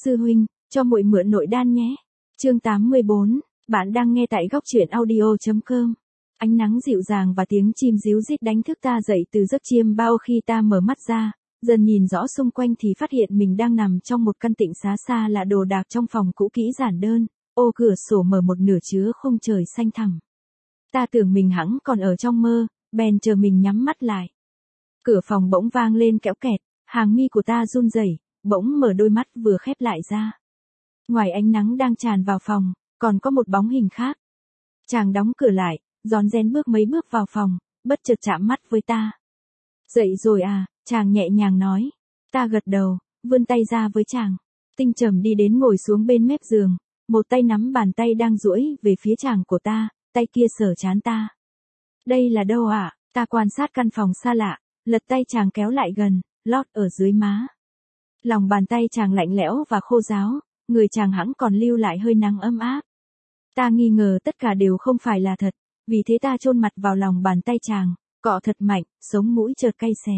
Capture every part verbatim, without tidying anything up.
Sư huynh, cho muội mượn nội đan nhé. Chương tám mươi bốn, bạn đang nghe tại góc truyện audio chấm com. Ánh nắng dịu dàng và tiếng chim ríu rít đánh thức ta dậy từ giấc chiêm bao. Khi ta mở mắt ra, dần nhìn rõ xung quanh thì phát hiện mình đang nằm trong một căn tịnh xá xa lạ, đồ đạc trong phòng cũ kỹ giản đơn, ô cửa sổ mở một nửa chứa khung trời xanh thẳm. Ta tưởng mình hẵng còn ở trong mơ, bèn chờ mình nhắm mắt lại. Cửa phòng bỗng vang lên kéo kẹt, hàng mi của ta run rẩy, bỗng mở đôi mắt vừa khép lại ra. Ngoài ánh nắng đang tràn vào phòng, còn có một bóng hình khác. Chàng đóng cửa lại, rón rén bước mấy bước vào phòng, bất chợt chạm mắt với ta. Dậy rồi à, chàng nhẹ nhàng nói. Ta gật đầu, vươn tay ra với chàng. Tinh Trầm đi đến ngồi xuống bên mép giường, một tay nắm bàn tay đang duỗi về phía chàng của ta, tay kia sờ trán ta. Đây là đâu ạ? À? Ta quan sát căn phòng xa lạ, lật tay chàng kéo lại gần, lót ở dưới má. Lòng bàn tay chàng lạnh lẽo và khô ráo, người chàng hẵng còn lưu lại hơi nắng ấm áp. Ta nghi ngờ tất cả đều không phải là thật, vì thế ta chôn mặt vào lòng bàn tay chàng, cọ thật mạnh, sống mũi chợt cay xè.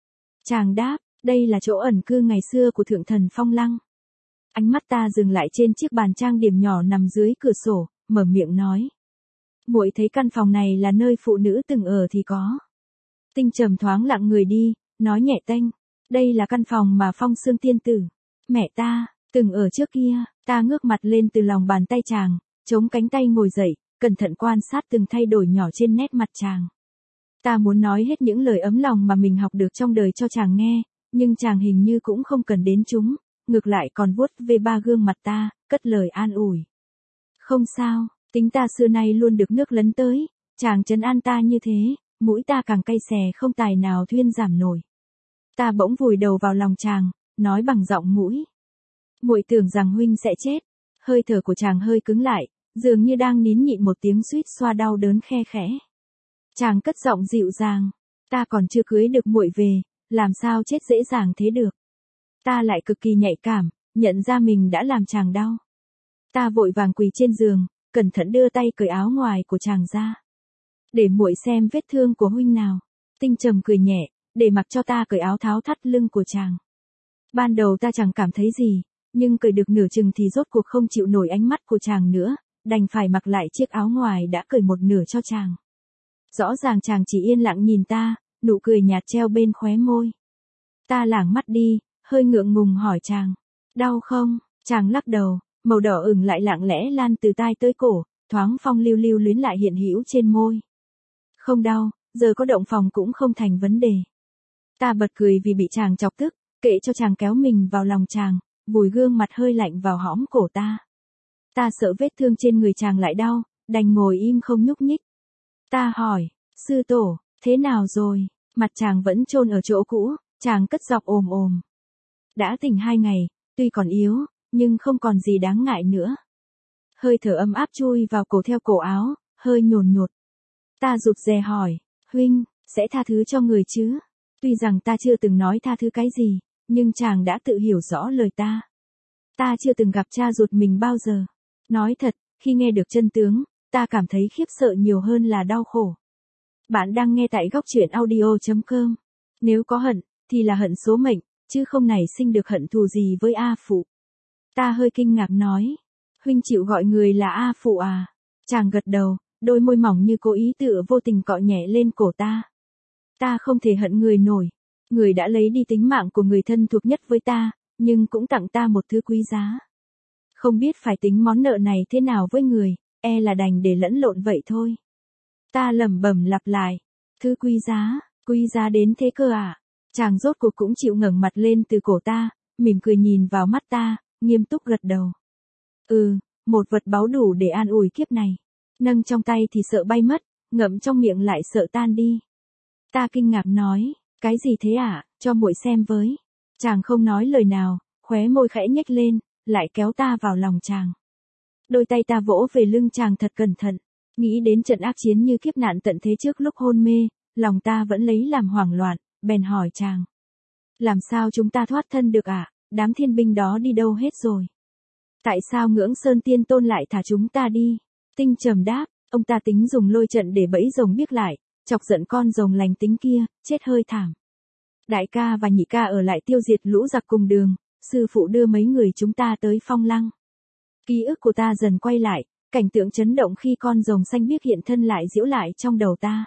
Chàng đáp, đây là chỗ ẩn cư ngày xưa của thượng thần Phong Lăng. Ánh mắt ta dừng lại trên chiếc bàn trang điểm nhỏ nằm dưới cửa sổ, mở miệng nói. Muội thấy căn phòng này là nơi phụ nữ từng ở thì có. Tinh Trầm thoáng lặng người đi, nói nhẹ tênh. Đây là căn phòng mà Phong Xương tiên tử, mẹ ta, từng ở trước kia. Ta ngước mặt lên từ lòng bàn tay chàng, chống cánh tay ngồi dậy, cẩn thận quan sát từng thay đổi nhỏ trên nét mặt chàng. Ta muốn nói hết những lời ấm lòng mà mình học được trong đời cho chàng nghe, nhưng chàng hình như cũng không cần đến chúng, ngược lại còn vuốt về ba gương mặt ta, cất lời an ủi. Không sao, tính ta xưa nay luôn được nước lấn tới, chàng trấn an ta như thế, mũi ta càng cay xè không tài nào thuyên giảm nổi. Ta bỗng vùi đầu vào lòng chàng, nói bằng giọng mũi. Muội tưởng rằng huynh sẽ chết. Hơi thở của chàng hơi cứng lại, dường như đang nín nhịn một tiếng suýt xoa đau đớn khe khẽ. Chàng cất giọng dịu dàng, ta còn chưa cưới được muội về, làm sao chết dễ dàng thế được. Ta lại cực kỳ nhạy cảm, nhận ra mình đã làm chàng đau. Ta vội vàng quỳ trên giường, cẩn thận đưa tay cởi áo ngoài của chàng ra. Để muội xem vết thương của huynh nào. Tinh Trầm cười nhẹ, để mặc cho ta cởi áo tháo thắt lưng của chàng. Ban đầu ta chẳng cảm thấy gì, nhưng cởi được nửa chừng thì rốt cuộc không chịu nổi ánh mắt của chàng nữa, đành phải mặc lại chiếc áo ngoài đã cởi một nửa cho chàng. Rõ ràng chàng chỉ yên lặng nhìn ta, nụ cười nhạt treo bên khóe môi. Ta lảng mắt đi, hơi ngượng ngùng hỏi chàng, đau không? Chàng lắc đầu, màu đỏ ửng lại lặng lẽ lan từ tai tới cổ, thoáng phong lưu lưu luyến lại hiện hữu trên môi. Không đau, giờ có động phòng cũng không thành vấn đề. Ta bật cười vì bị chàng chọc tức, kệ cho chàng kéo mình vào lòng chàng, vùi gương mặt hơi lạnh vào hõm cổ ta. Ta sợ vết thương trên người chàng lại đau, đành ngồi im không nhúc nhích. Ta hỏi, sư tổ, thế nào rồi? Mặt chàng vẫn chôn ở chỗ cũ, chàng cất giọng ồm ồm. Đã tỉnh hai ngày, tuy còn yếu, nhưng không còn gì đáng ngại nữa. Hơi thở ấm áp chui vào cổ theo cổ áo, hơi nhồn nhột. Ta rụt rè hỏi, huynh, sẽ tha thứ cho người chứ? Tuy rằng ta chưa từng nói tha thứ cái gì, nhưng chàng đã tự hiểu rõ lời ta. Ta chưa từng gặp cha ruột mình bao giờ. Nói thật, khi nghe được chân tướng, ta cảm thấy khiếp sợ nhiều hơn là đau khổ. Bạn đang nghe tại góc truyện audio chấm com. Nếu có hận, thì là hận số mệnh, chứ không nảy sinh được hận thù gì với A Phụ. Ta hơi kinh ngạc nói, huynh chịu gọi người là A Phụ à? Chàng gật đầu, đôi môi mỏng như cố ý tựa vô tình cọ nhẹ lên cổ ta. Ta không thể hận người nổi. Người đã lấy đi tính mạng của người thân thuộc nhất với ta, nhưng cũng tặng ta một thứ quý giá. Không biết phải tính món nợ này thế nào với người, e là đành để lẫn lộn vậy thôi. Ta lẩm bẩm lặp lại, thứ quý giá, quý giá đến thế cơ à? Chàng rốt cuộc cũng chịu ngẩng mặt lên từ cổ ta, mỉm cười nhìn vào mắt ta, nghiêm túc gật đầu. Ừ, một vật báu đủ để an ủi kiếp này. Nâng trong tay thì sợ bay mất, ngậm trong miệng lại sợ tan đi. Ta kinh ngạc nói, cái gì thế ạ, à? Cho muội xem với. Chàng không nói lời nào, khóe môi khẽ nhếch lên, lại kéo ta vào lòng chàng. Đôi tay ta vỗ về lưng chàng thật cẩn thận, nghĩ đến trận ác chiến như kiếp nạn tận thế trước lúc hôn mê, lòng ta vẫn lấy làm hoảng loạn, bèn hỏi chàng. Làm sao chúng ta thoát thân được ạ, à? Đám thiên binh đó đi đâu hết rồi? Tại sao Ngưỡng Sơn Tiên Tôn lại thả chúng ta đi? Tinh Trầm đáp, ông ta tính dùng lôi trận để bẫy rồng biếc lại, chọc giận con rồng lành tính kia, chết hơi thảm. Đại ca và nhị ca ở lại tiêu diệt lũ giặc cùng đường, sư phụ đưa mấy người chúng ta tới Phong Lăng. Ký ức của ta dần quay lại, cảnh tượng chấn động khi con rồng xanh biếc hiện thân lại giễu lại trong đầu ta.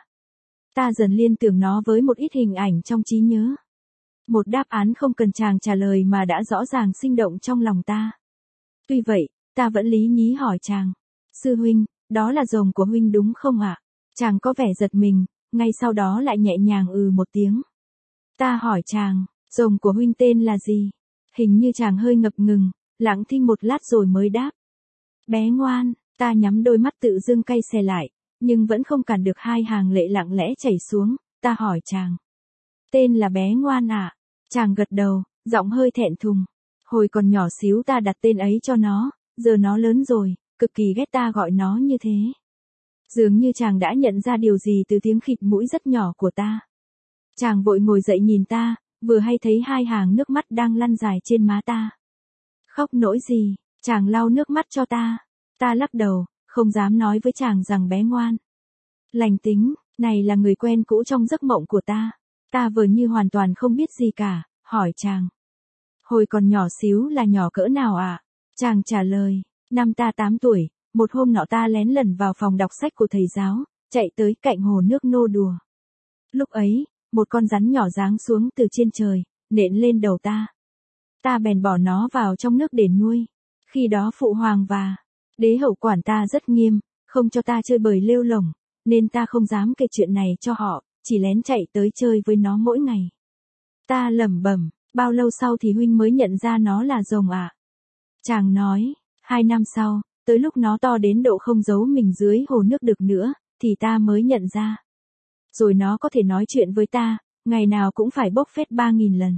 Ta dần liên tưởng nó với một ít hình ảnh trong trí nhớ. Một đáp án không cần chàng trả lời mà đã rõ ràng sinh động trong lòng ta. Tuy vậy, ta vẫn lý nhí hỏi chàng. Sư huynh, đó là rồng của huynh đúng không ạ? Chàng có vẻ giật mình, ngay sau đó lại nhẹ nhàng ừ một tiếng. Ta hỏi chàng, rồng của huynh tên là gì? Hình như chàng hơi ngập ngừng, lặng thinh một lát rồi mới đáp. Bé ngoan, ta nhắm đôi mắt tự dưng cay xè lại, nhưng vẫn không cản được hai hàng lệ lặng lẽ chảy xuống, ta hỏi chàng. Tên là bé ngoan à? Chàng gật đầu, giọng hơi thẹn thùng. Hồi còn nhỏ xíu ta đặt tên ấy cho nó, giờ nó lớn rồi, cực kỳ ghét ta gọi nó như thế. Dường như chàng đã nhận ra điều gì từ tiếng khịt mũi rất nhỏ của ta. Chàng vội ngồi dậy nhìn ta, vừa hay thấy hai hàng nước mắt đang lăn dài trên má ta. Khóc nỗi gì, chàng lau nước mắt cho ta. Ta lắc đầu, không dám nói với chàng rằng bé ngoan lành tính, này là người quen cũ trong giấc mộng của ta. Ta vờ như hoàn toàn không biết gì cả, hỏi chàng. Hồi còn nhỏ xíu là nhỏ cỡ nào ạ? À? Chàng trả lời, năm ta tám tuổi, một hôm nọ ta lén lẩn vào phòng đọc sách của thầy giáo, chạy tới cạnh hồ nước nô đùa. Lúc ấy, một con rắn nhỏ giáng xuống từ trên trời, nện lên đầu ta. Ta bèn bỏ nó vào trong nước để nuôi. Khi đó phụ hoàng và đế hậu quản ta rất nghiêm, không cho ta chơi bời lêu lổng, nên ta không dám kể chuyện này cho họ, chỉ lén chạy tới chơi với nó mỗi ngày. Ta lẩm bẩm, bao lâu sau thì huynh mới nhận ra nó là rồng ạ? À? Chàng nói, hai năm sau, tới lúc nó to đến độ không giấu mình dưới hồ nước được nữa, thì ta mới nhận ra. Rồi nó có thể nói chuyện với ta, ngày nào cũng phải bốc phét ba nghìn lần.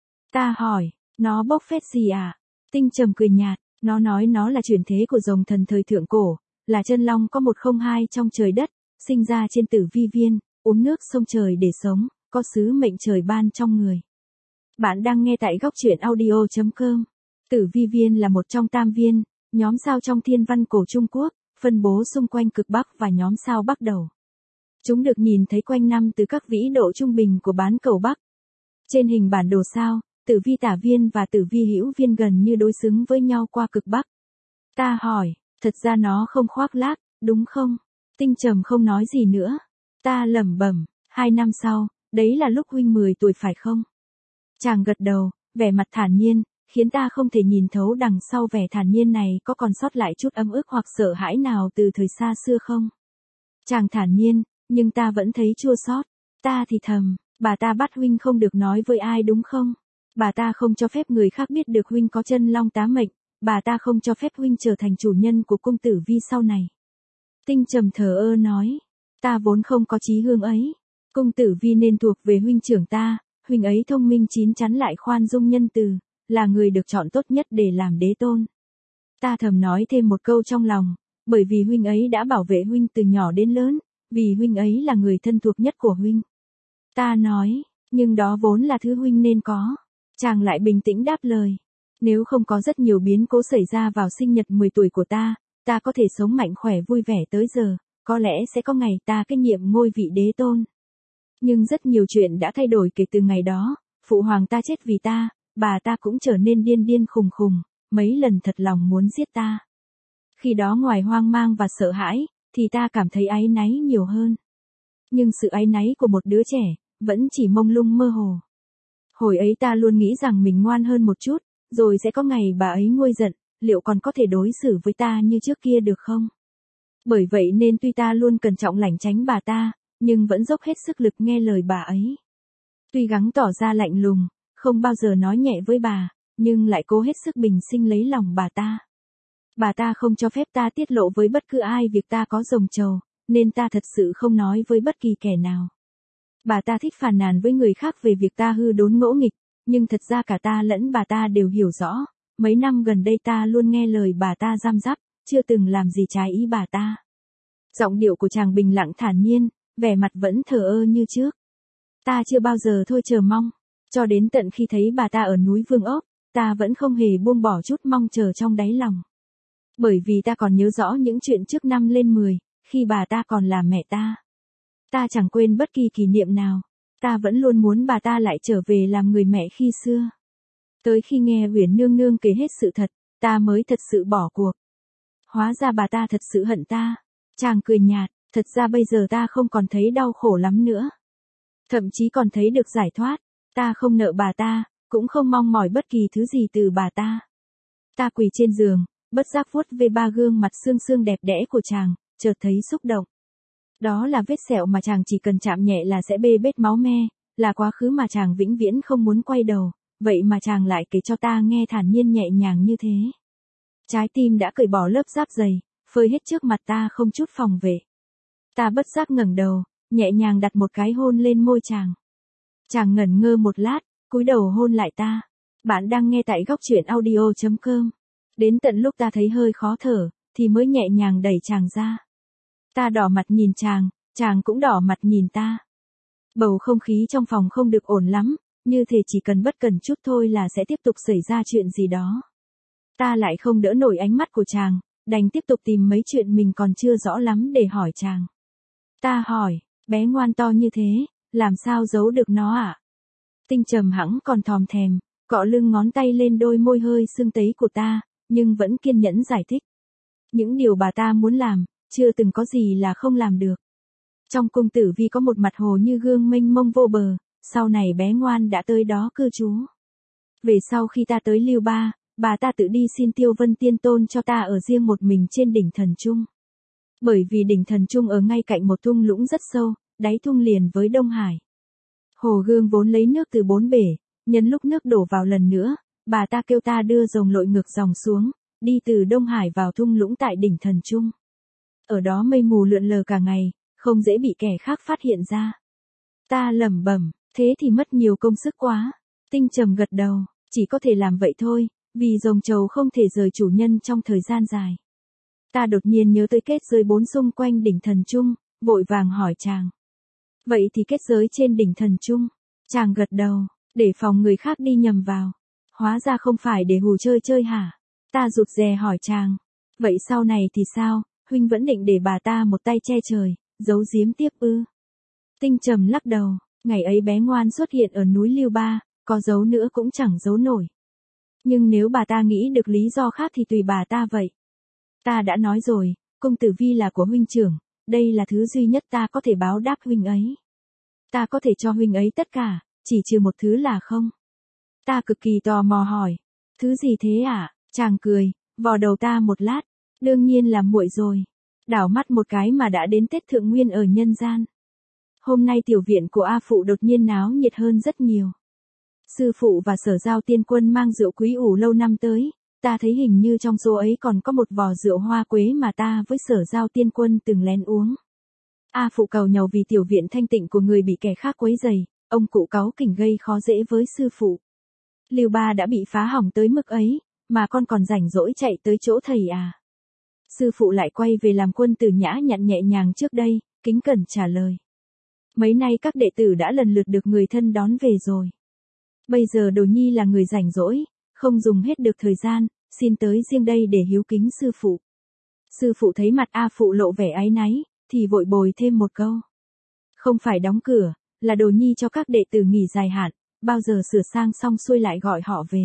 Ta hỏi, nó bốc phét gì à? Tinh Trầm cười nhạt, nó nói nó là chuyển thế của rồng thần thời thượng cổ, là chân long có một không hai trong trời đất, sinh ra trên Tử Vi Viên, uống nước sông trời để sống, có sứ mệnh trời ban trong người. Bạn đang nghe tại góc truyện audio chấm com. Tử Vi Viên là một trong tam viên, nhóm sao trong thiên văn cổ Trung Quốc, phân bố xung quanh cực Bắc và nhóm sao Bắc Đầu. Chúng được nhìn thấy quanh năm từ các vĩ độ trung bình của bán cầu Bắc. Trên hình bản đồ sao, Tử Vi Tả Viên và Tử Vi Hữu Viên gần như đối xứng với nhau qua cực Bắc. Ta hỏi, thật ra nó không khoác lác, đúng không? Tinh Trầm không nói gì nữa. Ta lẩm bẩm, hai năm sau, đấy là lúc huynh mười tuổi phải không? Chàng gật đầu, vẻ mặt thản nhiên, khiến ta không thể nhìn thấu đằng sau vẻ thản nhiên này có còn sót lại chút ấm ức hoặc sợ hãi nào từ thời xa xưa không? Chàng thản nhiên, nhưng ta vẫn thấy chua xót. Ta thì thầm, bà ta bắt huynh không được nói với ai đúng không? Bà ta không cho phép người khác biết được huynh có chân long tá mệnh, bà ta không cho phép huynh trở thành chủ nhân của cung Tử Vi sau này. Tinh Trầm thờ ơ nói, ta vốn không có chí hướng ấy. Cung Tử Vi nên thuộc về huynh trưởng ta, huynh ấy thông minh chín chắn lại khoan dung nhân từ, là người được chọn tốt nhất để làm đế tôn. Ta thầm nói thêm một câu trong lòng, bởi vì huynh ấy đã bảo vệ huynh từ nhỏ đến lớn, vì huynh ấy là người thân thuộc nhất của huynh. Ta nói, nhưng đó vốn là thứ huynh nên có. Chàng lại bình tĩnh đáp lời, nếu không có rất nhiều biến cố xảy ra vào sinh nhật mười tuổi của ta, ta có thể sống mạnh khỏe vui vẻ tới giờ, có lẽ sẽ có ngày ta kế nhiệm ngôi vị đế tôn. Nhưng rất nhiều chuyện đã thay đổi kể từ ngày đó, phụ hoàng ta chết vì ta, bà ta cũng trở nên điên điên khùng khùng, mấy lần thật lòng muốn giết ta. Khi đó ngoài hoang mang và sợ hãi, thì ta cảm thấy áy náy nhiều hơn. Nhưng sự áy náy của một đứa trẻ, vẫn chỉ mông lung mơ hồ. Hồi ấy ta luôn nghĩ rằng mình ngoan hơn một chút, rồi sẽ có ngày bà ấy nguôi giận, liệu còn có thể đối xử với ta như trước kia được không? Bởi vậy nên tuy ta luôn cẩn trọng lảng tránh bà ta, nhưng vẫn dốc hết sức lực nghe lời bà ấy. Tuy gắng tỏ ra lạnh lùng, không bao giờ nói nhẹ với bà, nhưng lại cố hết sức bình sinh lấy lòng bà ta. Bà ta không cho phép ta tiết lộ với bất cứ ai việc ta có rồng trầu, nên ta thật sự không nói với bất kỳ kẻ nào. Bà ta thích phàn nàn với người khác về việc ta hư đốn ngỗ nghịch, nhưng thật ra cả ta lẫn bà ta đều hiểu rõ, mấy năm gần đây ta luôn nghe lời bà ta răm rắp, chưa từng làm gì trái ý bà ta. Giọng điệu của chàng bình lặng thản nhiên, vẻ mặt vẫn thờ ơ như trước. Ta chưa bao giờ thôi chờ mong, cho đến tận khi thấy bà ta ở núi Vương Ốc, ta vẫn không hề buông bỏ chút mong chờ trong đáy lòng. Bởi vì ta còn nhớ rõ những chuyện trước năm lên mười, khi bà ta còn là mẹ ta. Ta chẳng quên bất kỳ kỷ niệm nào, ta vẫn luôn muốn bà ta lại trở về làm người mẹ khi xưa. Tới khi nghe Uyển nương nương kể hết sự thật, ta mới thật sự bỏ cuộc. Hóa ra bà ta thật sự hận ta. Chàng cười nhạt, thật ra bây giờ ta không còn thấy đau khổ lắm nữa. Thậm chí còn thấy được giải thoát. Ta không nợ bà ta, cũng không mong mỏi bất kỳ thứ gì từ bà ta. Ta quỳ trên giường, bất giác vuốt về ba gương mặt xương xương đẹp đẽ của chàng, chợt thấy xúc động. Đó là vết sẹo mà chàng chỉ cần chạm nhẹ là sẽ bê bết máu me, là quá khứ mà chàng vĩnh viễn không muốn quay đầu, vậy mà chàng lại kể cho ta nghe thản nhiên nhẹ nhàng như thế. Trái tim đã cởi bỏ lớp giáp dày, phơi hết trước mặt ta không chút phòng vệ. Ta bất giác ngẩng đầu, nhẹ nhàng đặt một cái hôn lên môi chàng. Chàng ngẩn ngơ một lát, cúi đầu hôn lại ta. Bạn đang nghe tại góc truyện audio chấm com. Đến tận lúc ta thấy hơi khó thở, thì mới nhẹ nhàng đẩy chàng ra. Ta đỏ mặt nhìn chàng, chàng cũng đỏ mặt nhìn ta. Bầu không khí trong phòng không được ổn lắm, như thể chỉ cần bất cẩn chút thôi là sẽ tiếp tục xảy ra chuyện gì đó. Ta lại không đỡ nổi ánh mắt của chàng, đành tiếp tục tìm mấy chuyện mình còn chưa rõ lắm để hỏi chàng. Ta hỏi, bé ngoan to như thế, làm sao giấu được nó ạ? À? Tinh Trầm hẵng còn thòm thèm, cọ lưng ngón tay lên đôi môi hơi sưng tấy của ta, nhưng vẫn kiên nhẫn giải thích. Những điều bà ta muốn làm, chưa từng có gì là không làm được. Trong cung tử vi có một mặt hồ như gương mênh mông vô bờ, sau này bé ngoan đã tới đó cư trú. Về sau khi ta tới Liêu Ba, bà ta tự đi xin Tiêu Vân Tiên Tôn cho ta ở riêng một mình trên đỉnh Thần Trung. Bởi vì đỉnh Thần Trung ở ngay cạnh một thung lũng rất sâu, đáy thung liền với Đông Hải. Hồ gương vốn lấy nước từ bốn bể, nhân lúc nước đổ vào lần nữa, bà ta kêu ta đưa dòng lội ngược dòng xuống, đi từ Đông Hải vào thung lũng tại đỉnh Thần Trung. Ở đó mây mù lượn lờ cả ngày, không dễ bị kẻ khác phát hiện ra. Ta lẩm bẩm, thế thì mất nhiều công sức quá. Tinh Trầm gật đầu, chỉ có thể làm vậy thôi, vì rồng trầu không thể rời chủ nhân trong thời gian dài. Ta đột nhiên nhớ tới kết giới bốn xung quanh đỉnh Thần Trung, vội vàng hỏi chàng. Vậy thì kết giới trên đỉnh Thần Trung? Chàng gật đầu, để phòng người khác đi nhầm vào. Hóa ra không phải để hù chơi chơi hả? Ta rụt rè hỏi chàng. Vậy sau này thì sao, huynh vẫn định để bà ta một tay che trời, giấu giếm tiếp ư? Tinh Trầm lắc đầu, ngày ấy bé ngoan xuất hiện ở núi Liêu Ba, có giấu nữa cũng chẳng giấu nổi. Nhưng nếu bà ta nghĩ được lý do khác thì tùy bà ta vậy. Ta đã nói rồi, cung tử vi là của huynh trưởng, đây là thứ duy nhất ta có thể báo đáp huynh ấy. Ta có thể cho huynh ấy tất cả, chỉ trừ một thứ là không. Ta cực kỳ tò mò hỏi, thứ gì thế ạ? À? Chàng cười, vò đầu ta một lát, đương nhiên là muội rồi. Đảo mắt một cái mà đã đến Tết Thượng Nguyên ở nhân gian. Hôm nay tiểu viện của A Phụ đột nhiên náo nhiệt hơn rất nhiều. Sư phụ và Sở Giao Tiên Quân mang rượu quý ủ lâu năm tới, ta thấy hình như trong số ấy còn có một vò rượu hoa quế mà ta với Sở Giao Tiên Quân từng lén uống. A Phụ cầu nhàu vì tiểu viện thanh tịnh của người bị kẻ khác quấy rầy, ông cụ cáu kỉnh gây khó dễ với sư phụ. Liêu Ba đã bị phá hỏng tới mức ấy, mà con còn rảnh rỗi chạy tới chỗ thầy à? Sư phụ lại quay về làm quân tử nhã nhặn nhẹ nhàng trước đây, kính cẩn trả lời. Mấy nay các đệ tử đã lần lượt được người thân đón về rồi. Bây giờ Đồ Nhi là người rảnh rỗi, không dùng hết được thời gian, xin tới riêng đây để hiếu kính sư phụ. Sư phụ thấy mặt A Phụ lộ vẻ áy náy, thì vội bồi thêm một câu. Không phải đóng cửa, là Đồ Nhi cho các đệ tử nghỉ dài hạn, bao giờ sửa sang xong xuôi lại gọi họ về.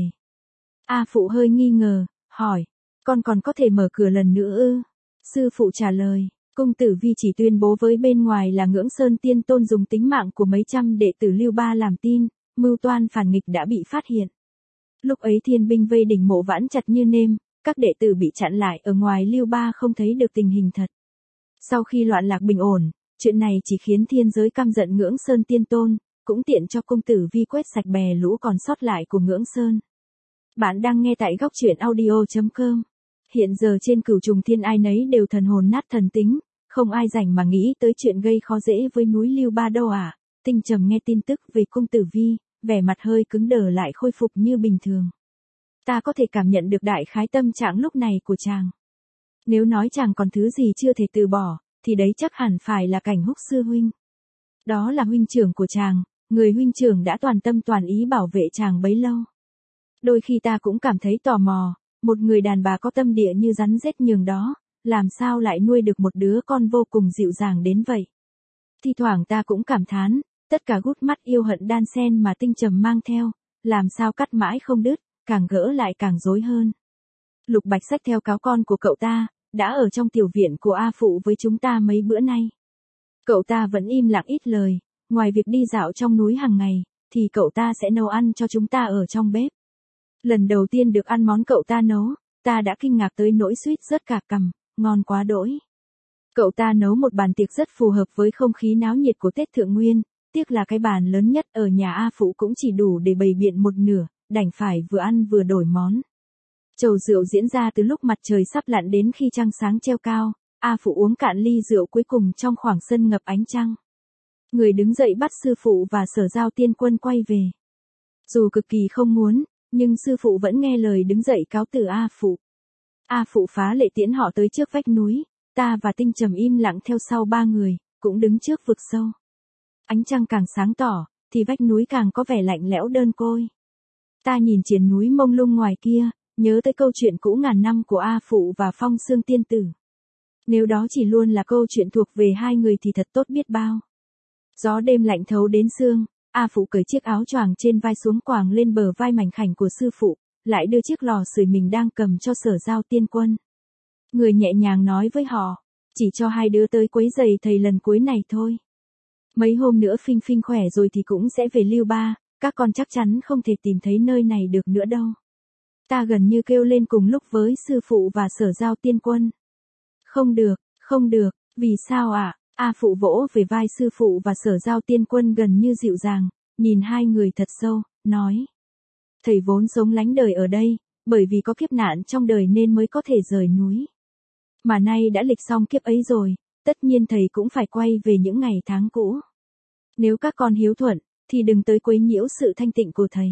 A Phụ hơi nghi ngờ, hỏi, con còn có thể mở cửa lần nữa ư? Sư phụ trả lời, cung tử vi chỉ tuyên bố với bên ngoài là Ngưỡng Sơn Tiên Tôn dùng tính mạng của mấy trăm đệ tử Liêu Ba làm tin, mưu toan phản nghịch đã bị phát hiện. Lúc ấy thiên binh vây đỉnh Mộ Vãn chặt như nêm, các đệ tử bị chặn lại ở ngoài Liêu Ba không thấy được tình hình thật. Sau khi loạn lạc bình ổn, chuyện này chỉ khiến thiên giới căm giận Ngưỡng Sơn Tiên Tôn, cũng tiện cho cung tử vi quét sạch bè lũ còn sót lại của Ngưỡng Sơn. Bạn đang nghe tại góc truyện audio chấm com. Hiện giờ trên cửu trùng thiên ai nấy đều thần hồn nát thần tính, không ai rảnh mà nghĩ tới chuyện gây khó dễ với núi Liêu Ba đâu à. Tinh Trầm nghe tin tức về cung tử vi, vẻ mặt hơi cứng đờ lại khôi phục như bình thường. Ta có thể cảm nhận được đại khái tâm trạng lúc này của chàng. Nếu nói chàng còn thứ gì chưa thể từ bỏ, thì đấy chắc hẳn phải là Cảnh Húc sư huynh. Đó là huynh trưởng của chàng, người huynh trưởng đã toàn tâm toàn ý bảo vệ chàng bấy lâu. Đôi khi ta cũng cảm thấy tò mò, một người đàn bà có tâm địa như rắn rết nhường đó, làm sao lại nuôi được một đứa con vô cùng dịu dàng đến vậy. Thi thoảng ta cũng cảm thán, tất cả gút mắt yêu hận đan sen mà Tinh Trầm mang theo, làm sao cắt mãi không đứt, càng gỡ lại càng rối hơn. Lục Bạch xách theo cáo con của cậu ta, đã ở trong tiểu viện của A Phụ với chúng ta mấy bữa nay. Cậu ta vẫn im lặng ít lời, ngoài việc đi dạo trong núi hàng ngày, thì cậu ta sẽ nấu ăn cho chúng ta ở trong bếp. Lần đầu tiên được ăn món cậu ta nấu, ta đã kinh ngạc tới nỗi suýt rớt cả cằm, ngon quá đỗi. Cậu ta nấu một bàn tiệc rất phù hợp với không khí náo nhiệt của Tết Thượng Nguyên, tiếc là cái bàn lớn nhất ở nhà A Phụ cũng chỉ đủ để bày biện một nửa, đành phải vừa ăn vừa đổi món. Chầu rượu diễn ra từ lúc mặt trời sắp lặn đến khi trăng sáng treo cao, A Phụ uống cạn ly rượu cuối cùng trong khoảng sân ngập ánh trăng. Người đứng dậy bắt sư phụ và Sở Giao Tiên Quân quay về. Dù cực kỳ không muốn, nhưng sư phụ vẫn nghe lời đứng dậy cáo từ A Phụ. A Phụ phá lệ tiễn họ tới trước vách núi, ta và Tinh Trầm im lặng theo sau ba người, cũng đứng trước vực sâu. Ánh trăng càng sáng tỏ, thì vách núi càng có vẻ lạnh lẽo đơn côi. Ta nhìn triền núi mông lung ngoài kia, nhớ tới câu chuyện cũ ngàn năm của A Phụ và Phong Xương Tiên Tử. Nếu đó chỉ luôn là câu chuyện thuộc về hai người thì thật tốt biết bao. Gió đêm lạnh thấu đến xương, A Phụ cởi chiếc áo choàng trên vai xuống quàng lên bờ vai mảnh khảnh của sư phụ, lại đưa chiếc lò sưởi mình đang cầm cho Sở Giao Tiên Quân. Người nhẹ nhàng nói với họ, chỉ cho hai đứa tới quấy giày thầy lần cuối này thôi. Mấy hôm nữa Phinh Phinh khỏe rồi thì cũng sẽ về Lưu Ba, các con chắc chắn không thể tìm thấy nơi này được nữa đâu. Ta gần như kêu lên cùng lúc với sư phụ và Sở Giao Tiên Quân. Không được, không được, vì sao ạ? À? A Phụ vỗ về vai sư phụ và Sở Giao Tiên Quân gần như dịu dàng, nhìn hai người thật sâu, nói. Thầy vốn sống lánh đời ở đây, bởi vì có kiếp nạn trong đời nên mới có thể rời núi. Mà nay đã lịch xong kiếp ấy rồi, tất nhiên thầy cũng phải quay về những ngày tháng cũ. Nếu các con hiếu thuận, thì đừng tới quấy nhiễu sự thanh tịnh của thầy.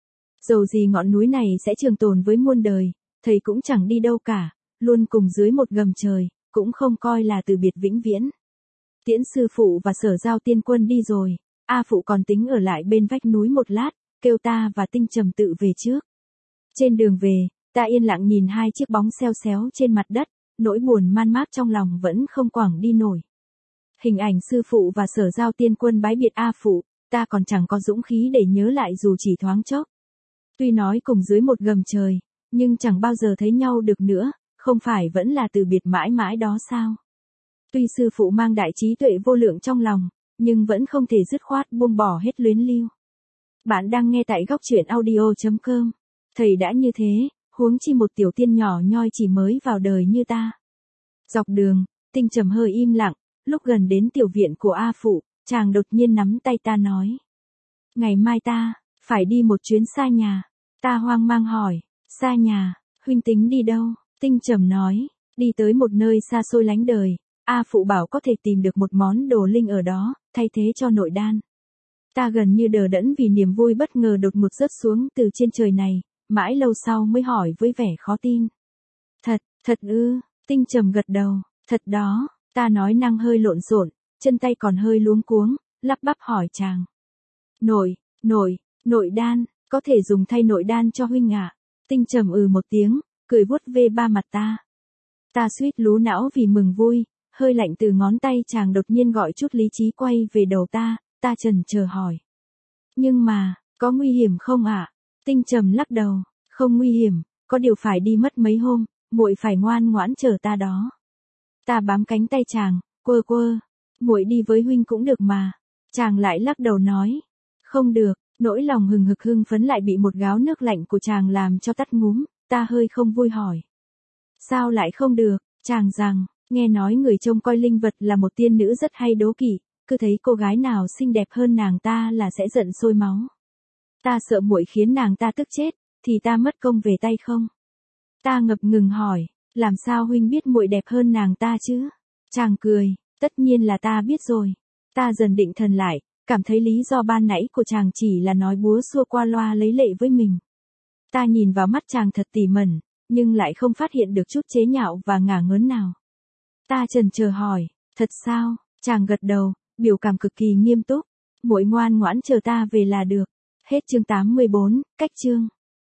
Dầu gì ngọn núi này sẽ trường tồn với muôn đời, thầy cũng chẳng đi đâu cả, luôn cùng dưới một gầm trời, cũng không coi là từ biệt vĩnh viễn. Tiễn sư phụ và Sở Giao Tiên Quân đi rồi, A Phụ còn tính ở lại bên vách núi một lát, kêu ta và Tinh Trầm tự về trước. Trên đường về, ta yên lặng nhìn hai chiếc bóng xeo xéo trên mặt đất, nỗi buồn man mác trong lòng vẫn không quẳng đi nổi. Hình ảnh sư phụ và Sở Giao Tiên Quân bái biệt A Phụ, ta còn chẳng có dũng khí để nhớ lại dù chỉ thoáng chốc. Tuy nói cùng dưới một gầm trời, nhưng chẳng bao giờ thấy nhau được nữa, không phải vẫn là từ biệt mãi mãi đó sao? Tuy sư phụ mang đại trí tuệ vô lượng trong lòng, nhưng vẫn không thể dứt khoát buông bỏ hết luyến lưu. Bạn đang nghe tại góc truyện audio chấm com. Thầy đã như thế, huống chi một tiểu tiên nhỏ nhoi chỉ mới vào đời như ta. Dọc đường, Tinh Trầm hơi im lặng, lúc gần đến tiểu viện của A Phụ, chàng đột nhiên nắm tay ta nói. Ngày mai ta, phải đi một chuyến xa nhà. Ta hoang mang hỏi, xa nhà, huynh tính đi đâu? Tinh Trầm nói, đi tới một nơi xa xôi lánh đời, A Phụ bảo có thể tìm được một món đồ linh ở đó, thay thế cho nội đan. Ta gần như đờ đẫn vì niềm vui bất ngờ đột ngột rớt xuống từ trên trời này, mãi lâu sau mới hỏi với vẻ khó tin. Thật, thật ư, Tinh Trầm gật đầu, thật đó, ta nói năng hơi lộn xộn, chân tay còn hơi luống cuống, lắp bắp hỏi chàng. Nội, nội, nội đan, có thể dùng thay nội đan cho huynh ạ. À? Tinh Trầm ừ một tiếng, cười vuốt ve ba mặt ta. Ta suýt lú não vì mừng vui, hơi lạnh từ ngón tay chàng đột nhiên gọi chút lý trí quay về đầu ta, ta chần chờ hỏi. Nhưng mà, có nguy hiểm không ạ? À? Tinh Trầm lắc đầu, không nguy hiểm, có điều phải đi mất mấy hôm, muội phải ngoan ngoãn chờ ta đó. Ta bám cánh tay chàng, quơ quơ, muội đi với huynh cũng được mà. Chàng lại lắc đầu nói, không được, nỗi lòng hừng hực hưng phấn lại bị một gáo nước lạnh của chàng làm cho tắt ngúm, ta hơi không vui hỏi. Sao lại không được? Chàng rằng, nghe nói người trông coi linh vật là một tiên nữ rất hay đố kỵ, cứ thấy cô gái nào xinh đẹp hơn nàng ta là sẽ giận sôi máu. Ta sợ muội khiến nàng ta tức chết, thì ta mất công về tay không? Ta ngập ngừng hỏi, làm sao huynh biết muội đẹp hơn nàng ta chứ? Chàng cười, tất nhiên là ta biết rồi. Ta dần định thần lại, cảm thấy lý do ban nãy của chàng chỉ là nói búa xua qua loa lấy lệ với mình. Ta nhìn vào mắt chàng thật tỉ mẩn, nhưng lại không phát hiện được chút chế nhạo và ngả ngớn nào. Ta chần chờ hỏi, thật sao? Chàng gật đầu, biểu cảm cực kỳ nghiêm túc. Muội ngoan ngoãn chờ ta về là được. Hết chương tám mươi bốn, cách chương.